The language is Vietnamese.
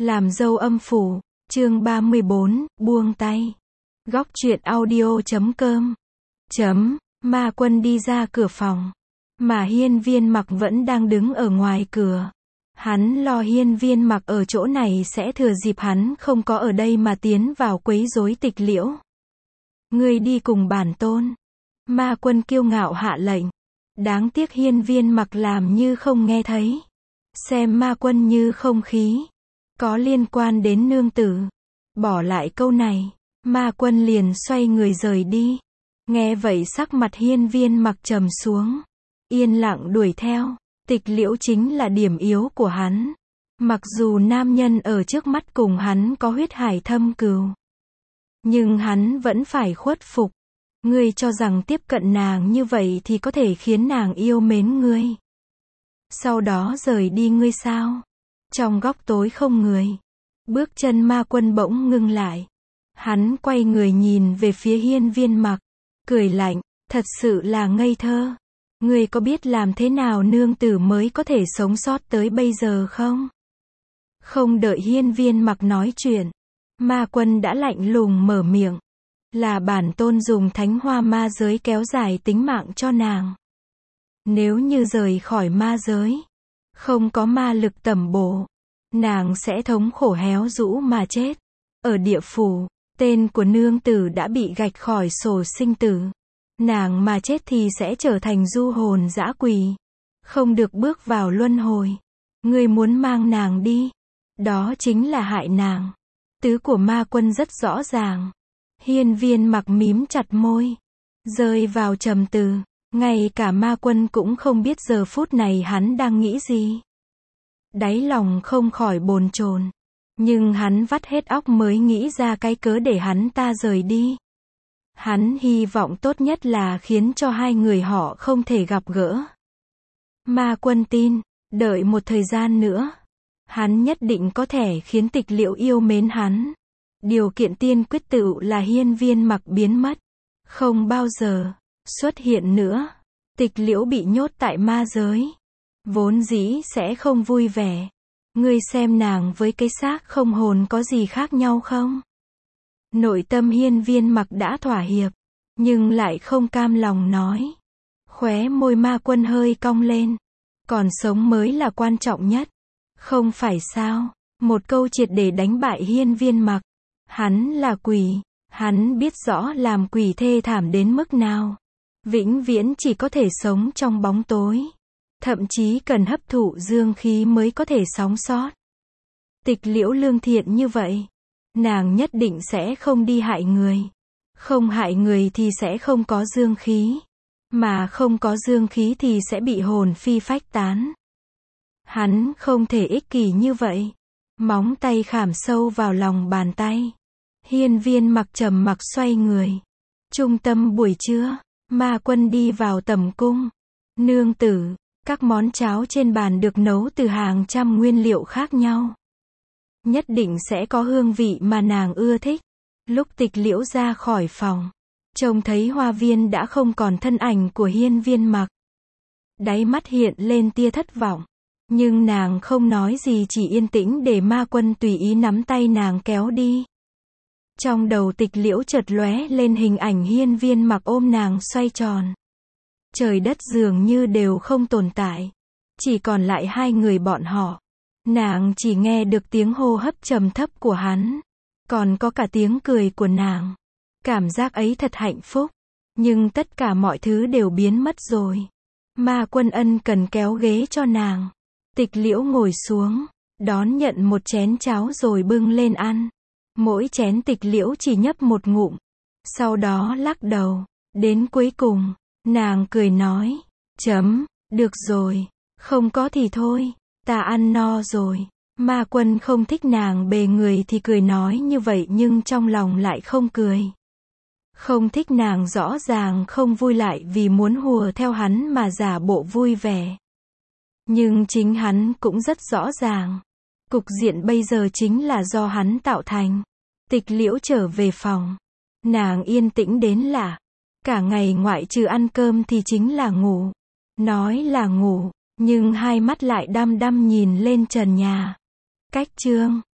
Làm dâu âm phủ, chương 34, buông tay. Góc truyện audio.com. Ma Quân đi ra cửa phòng. Mà Hiên Viên Mặc vẫn đang đứng ở ngoài cửa. Hắn lo Hiên Viên Mặc ở chỗ này sẽ thừa dịp hắn không có ở đây mà tiến vào quấy rối Tịch Liễu. Ngươi đi cùng bản tôn. Ma Quân kiêu ngạo hạ lệnh. Đáng tiếc Hiên Viên Mặc làm như không nghe thấy. Xem Ma Quân như không khí. Có liên quan đến nương tử. Bỏ lại câu này, Ma Quân liền xoay người rời đi. Nghe vậy sắc mặt Hiên Viên Mặc trầm xuống. Yên lặng đuổi theo. Tịch Liễu chính là điểm yếu của hắn. Mặc dù nam nhân ở trước mắt cùng hắn có huyết hải thâm cừu, nhưng hắn vẫn phải khuất phục. Ngươi cho rằng tiếp cận nàng như vậy thì có thể khiến nàng yêu mến ngươi, sau đó rời đi ngươi sao? Trong góc tối không người. Bước chân Ma Quân bỗng ngưng lại. Hắn quay người nhìn về phía Hiên Viên Mặc, cười lạnh, thật sự là ngây thơ. Ngươi có biết làm thế nào nương tử mới có thể sống sót tới bây giờ không? Không đợi Hiên Viên Mặc nói chuyện, Ma Quân đã lạnh lùng mở miệng. Là bản tôn dùng thánh hoa ma giới kéo dài tính mạng cho nàng. Nếu như rời khỏi ma giới, không có ma lực tẩm bổ, nàng sẽ thống khổ héo rũ mà chết. Ở địa phủ, tên của nương tử đã bị gạch khỏi sổ sinh tử. Nàng mà chết thì sẽ trở thành du hồn dã quỷ, không được bước vào luân hồi. Ngươi muốn mang nàng đi, đó chính là hại nàng. Tứ của Ma Quân rất rõ ràng. Hiên Viên Mặc mím chặt môi, rơi vào trầm tư. Ngay cả Ma Quân cũng không biết giờ phút này hắn đang nghĩ gì. Đáy lòng không khỏi bồn chồn, nhưng hắn vắt hết óc mới nghĩ ra cái cớ để hắn ta rời đi. Hắn hy vọng tốt nhất là khiến cho hai người họ không thể gặp gỡ. Ma Quân tin, đợi một thời gian nữa, hắn nhất định có thể khiến Tịch Liễu yêu mến hắn. Điều kiện tiên quyết tựu là Hiên Viên Mặc biến mất, không bao giờ xuất hiện nữa. Tịch Liễu bị nhốt tại ma giới, vốn dĩ sẽ không vui vẻ. Ngươi xem nàng với cái xác không hồn có gì khác nhau không? Nội tâm Hiên Viên Mặc đã thỏa hiệp, nhưng lại không cam lòng nói. Khóe môi Ma Quân hơi cong lên. Còn sống mới là quan trọng nhất, không phải sao? Một câu triệt để đánh bại Hiên Viên Mặc. Hắn là quỷ, hắn biết rõ làm quỷ thê thảm đến mức nào. Vĩnh viễn chỉ có thể sống trong bóng tối, thậm chí cần hấp thụ dương khí mới có thể sống sót. Tịch Liễu lương thiện như vậy, nàng nhất định sẽ không đi hại người. Không hại người thì sẽ không có dương khí, mà không có dương khí thì sẽ bị hồn phi phách tán. Hắn không thể ích kỷ như vậy. Móng tay khảm sâu vào lòng bàn tay. Hiên Viên Mặc trầm mặc xoay người. Trung tâm buổi trưa, Ma Quân đi vào tầm cung. Nương tử, các món cháo trên bàn được nấu từ hàng trăm nguyên liệu khác nhau. Nhất định sẽ có hương vị mà nàng ưa thích. Lúc Tịch Liễu ra khỏi phòng, trông thấy hoa viên đã không còn thân ảnh của Hiên Viên Mặc. Đáy mắt hiện lên tia thất vọng. Nhưng nàng không nói gì, chỉ yên tĩnh để Ma Quân tùy ý nắm tay nàng kéo đi. Trong đầu Tịch Liễu chợt lóe lên hình ảnh Hiên Viên Mặc ôm nàng xoay tròn. Trời đất dường như đều không tồn tại, chỉ còn lại hai người bọn họ. Nàng chỉ nghe được tiếng hô hấp trầm thấp của hắn, còn có cả tiếng cười của nàng. Cảm giác ấy thật hạnh phúc, nhưng tất cả mọi thứ đều biến mất rồi. Ma Quân ân cần kéo ghế cho nàng. Tịch Liễu ngồi xuống, đón nhận một chén cháo rồi bưng lên ăn. Mỗi chén Tịch Liễu chỉ nhấp một ngụm, sau đó lắc đầu. Đến cuối cùng, nàng cười nói, được rồi, không có thì thôi, ta ăn no rồi. Ma Quân không thích nàng bề người thì cười nói như vậy, nhưng trong lòng lại không cười. Không thích nàng rõ ràng không vui, lại vì muốn hùa theo hắn mà giả bộ vui vẻ. Nhưng chính hắn cũng rất rõ ràng, cục diện bây giờ chính là do hắn tạo thành. Tịch Liễu trở về phòng, nàng yên tĩnh đến lạ. Cả ngày ngoại trừ ăn cơm thì chính là ngủ. Nói là ngủ, nhưng hai mắt lại đăm đăm nhìn lên trần nhà. Cách chương